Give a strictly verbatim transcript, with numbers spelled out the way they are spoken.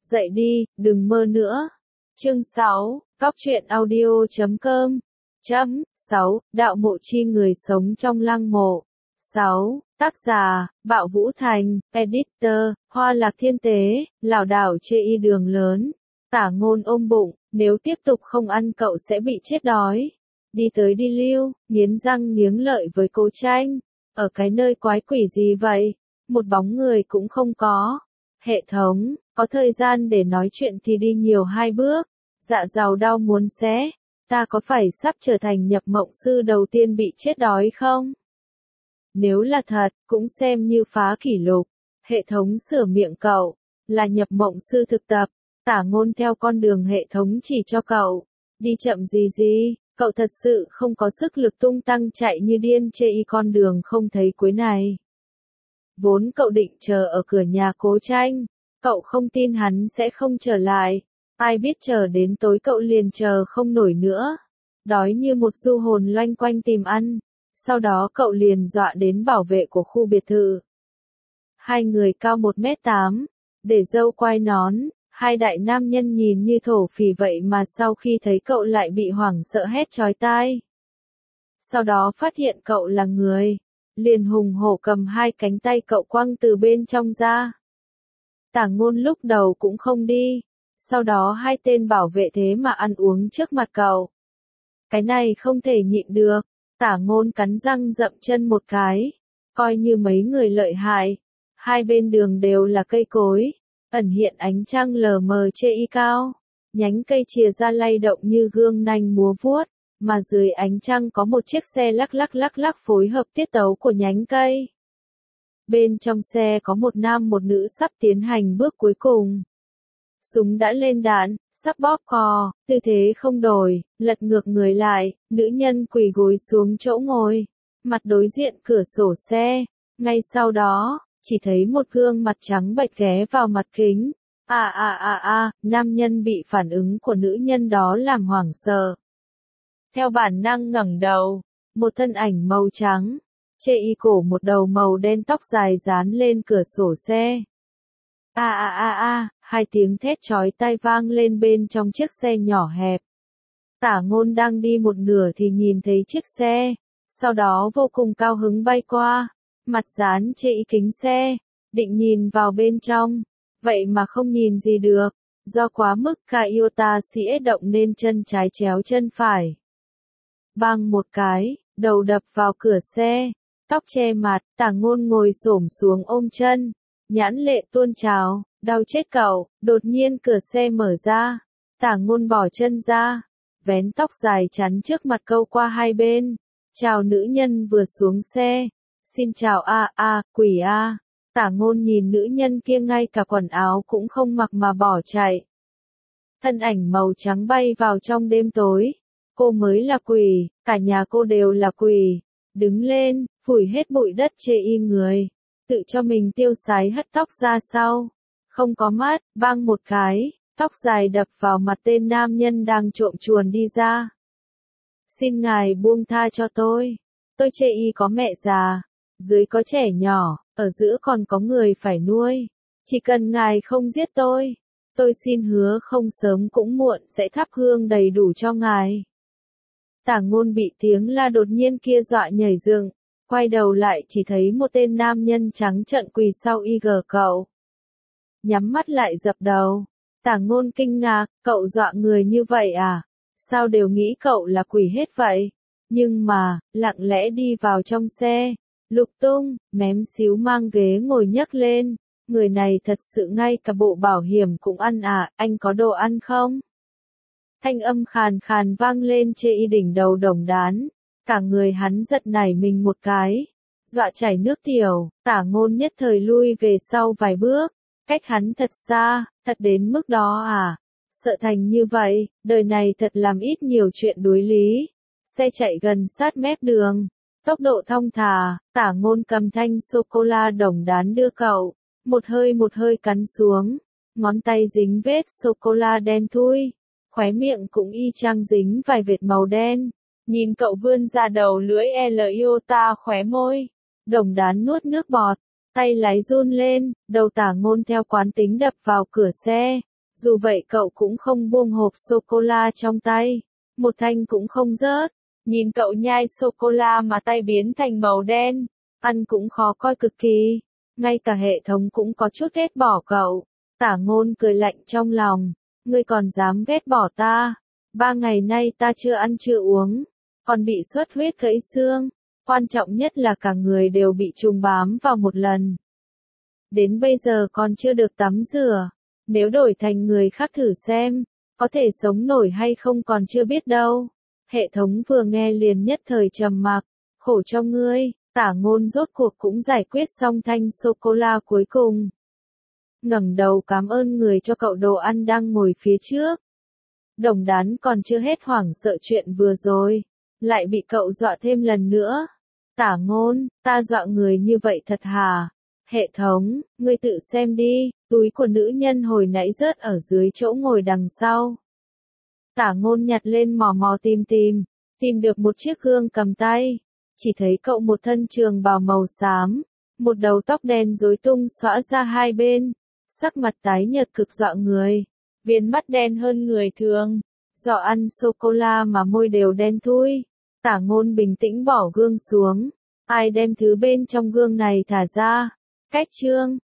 Dậy đi, đừng mơ nữa. Chương sáu, Cóc truyện audio chấm com. Chấm, sáu, Đạo mộ chi người sống trong lăng mộ. sáu, Tác giả, Bạo Vũ Thành, Editor, Hoa Lạc Thiên Tế, Lảo đảo chê y đường lớn. Tả Ngôn ôm bụng, nếu tiếp tục không ăn cậu sẽ bị chết đói. Đi tới đi lưu, nghiến răng nghiến lợi với Cố Tranh. Ở cái nơi quái quỷ gì vậy? Một bóng người cũng không có. Hệ thống, có thời gian để nói chuyện thì đi nhiều hai bước. Dạ dày đau muốn xé. Ta có phải sắp trở thành nhập mộng sư đầu tiên bị chết đói không? Nếu là thật, cũng xem như phá kỷ lục. Hệ thống sửa miệng cậu, là nhập mộng sư thực tập. Tả Ngôn theo con đường hệ thống chỉ cho cậu. Đi chậm gì gì, cậu thật sự không có sức lực tung tăng chạy như điên chê y con đường không thấy cuối này. Vốn cậu định chờ ở cửa nhà Cố Tranh, cậu không tin hắn sẽ không trở lại. Ai biết chờ đến tối cậu liền chờ không nổi nữa. Đói như một du hồn loanh quanh tìm ăn. Sau đó cậu liền dọa đến bảo vệ của khu biệt thự. Hai người cao một mét tám, để râu quai nón, hai đại nam nhân nhìn như thổ phỉ vậy mà sau khi thấy cậu lại bị hoảng sợ hét chói tai. Sau đó phát hiện cậu là người, liền hùng hổ cầm hai cánh tay cậu quăng từ bên trong ra. Tả Ngôn lúc đầu cũng không đi, sau đó hai tên bảo vệ thế mà ăn uống trước mặt cậu. Cái này không thể nhịn được, Tả Ngôn cắn răng dậm chân một cái, coi như mấy người lợi hại. Hai bên đường đều là cây cối, ẩn hiện ánh trăng lờ mờ chê y cao, nhánh cây chìa ra lay động như gương nanh múa vuốt, mà dưới ánh trăng có một chiếc xe lắc lắc lắc lắc phối hợp tiết tấu của nhánh cây. Bên trong xe có một nam một nữ sắp tiến hành bước cuối cùng. Súng đã lên đạn, sắp bóp cò, tư thế không đổi, lật ngược người lại, nữ nhân quỳ gối xuống chỗ ngồi, mặt đối diện cửa sổ xe. Ngay sau đó, chỉ thấy một gương mặt trắng bệch ghé vào mặt kính. À à à à, nam nhân bị phản ứng của nữ nhân đó làm hoảng sợ. Theo bản năng ngẩng đầu, một thân ảnh màu trắng, chê y cổ một đầu màu đen tóc dài dán lên cửa sổ xe. À à à à, hai tiếng thét chói tai vang lên bên trong chiếc xe nhỏ hẹp. Tả Ngôn đang đi một nửa thì nhìn thấy chiếc xe, sau đó vô cùng cao hứng bay qua, mặt dán chê y kính xe, định nhìn vào bên trong, vậy mà không nhìn gì được, do quá mức Kaiota xỉa động nên chân trái chéo chân phải. Bang một cái, đầu đập vào cửa xe, tóc che mặt, Tả Ngôn ngồi xổm xuống ôm chân, nhãn lệ tuôn trào, đau chết cậu. Đột nhiên cửa xe mở ra, Tả Ngôn bỏ chân ra, vén tóc dài chắn trước mặt câu qua hai bên, chào nữ nhân vừa xuống xe. Xin chào a a, quỷ a. Tả Ngôn nhìn nữ nhân kia ngay cả quần áo cũng không mặc mà bỏ chạy. Thân ảnh màu trắng bay vào trong đêm tối. Cô mới là quỷ, cả nhà cô đều là quỷ. Đứng lên, phủi hết bụi đất chê y người, tự cho mình tiêu sái hất tóc ra sau. Không có mắt, bang một cái, tóc dài đập vào mặt tên nam nhân đang trộm chuồn đi ra. Xin ngài buông tha cho tôi. Tôi chê y có mẹ già, dưới có trẻ nhỏ, ở giữa còn có người phải nuôi. Chỉ cần ngài không giết tôi, tôi xin hứa không sớm cũng muộn sẽ thắp hương đầy đủ cho ngài. Tả Ngôn bị tiếng la đột nhiên kia dọa nhảy dựng, quay đầu lại chỉ thấy một tên nam nhân trắng trợn quỳ sau y gờ cậu. Nhắm mắt lại dập đầu. Tả Ngôn kinh ngạc, cậu dọa người như vậy à? Sao đều nghĩ cậu là quỷ hết vậy? Nhưng mà, lặng lẽ đi vào trong xe, lục tung, mém xíu mang ghế ngồi nhấc lên. Người này thật sự ngay cả bộ bảo hiểm cũng ăn à, anh có đồ ăn không? Thanh âm khàn khàn vang lên chê y đỉnh đầu đồng đán. Cả người hắn giật nảy mình một cái, dọa chảy nước tiểu. Tả Ngôn nhất thời lui về sau vài bước, cách hắn thật xa, thật đến mức đó à? Sợ thành như vậy, đời này thật làm ít nhiều chuyện đối lý. Xe chạy gần sát mép đường, tốc độ thong thả. Tả Ngôn cầm thanh sô-cô-la đồng đán đưa cậu, một hơi một hơi cắn xuống, ngón tay dính vết sô-cô-la đen thui, khóe miệng cũng y chang dính vài vệt màu đen. Nhìn cậu vươn ra đầu lưỡi Eliota khóe môi, đồng đán nuốt nước bọt, tay lái run lên, đầu Tả Ngôn theo quán tính đập vào cửa xe, Dù vậy cậu cũng không buông hộp sô-cô-la trong tay. Một thanh cũng không rớt. Nhìn cậu nhai sô-cô-la mà tay biến thành màu đen. Ăn cũng khó coi cực kỳ. Ngay cả hệ thống cũng có chút ghét bỏ cậu. Tả Ngôn cười lạnh trong lòng. Ngươi còn dám ghét bỏ ta. Ba ngày nay ta chưa ăn chưa uống. Còn bị xuất huyết gãy xương. Quan trọng nhất là cả người đều bị trùng bám vào một lần. Đến bây giờ còn chưa được tắm rửa. Nếu đổi thành người khác thử xem, có thể sống nổi hay không còn chưa biết đâu. Hệ thống vừa nghe liền nhất thời trầm mặc. Khổ cho ngươi. Tả Ngôn rốt cuộc cũng giải quyết xong thanh sô-cô-la cuối cùng. Ngẩng đầu cảm ơn người cho cậu đồ ăn đang ngồi phía trước. Đồng Đán còn chưa hết hoảng sợ chuyện vừa rồi, lại bị cậu dọa thêm lần nữa. Tả Ngôn, ta dọa người như vậy thật hả? Hệ thống, ngươi tự xem đi, túi của nữ nhân hồi nãy rớt ở dưới chỗ ngồi đằng sau. Tả Ngôn nhặt lên mò mò tìm tìm, tìm được một chiếc gương cầm tay. Chỉ thấy cậu một thân trường bào màu xám, một đầu tóc đen rối tung xõa ra hai bên, sắc mặt tái nhợt cực dọa người, viền mắt đen hơn người thường, do ăn sô-cô-la mà môi đều đen thui. Tả Ngôn bình tĩnh bỏ gương xuống, ai đem thứ bên trong gương này thả ra, cách chương.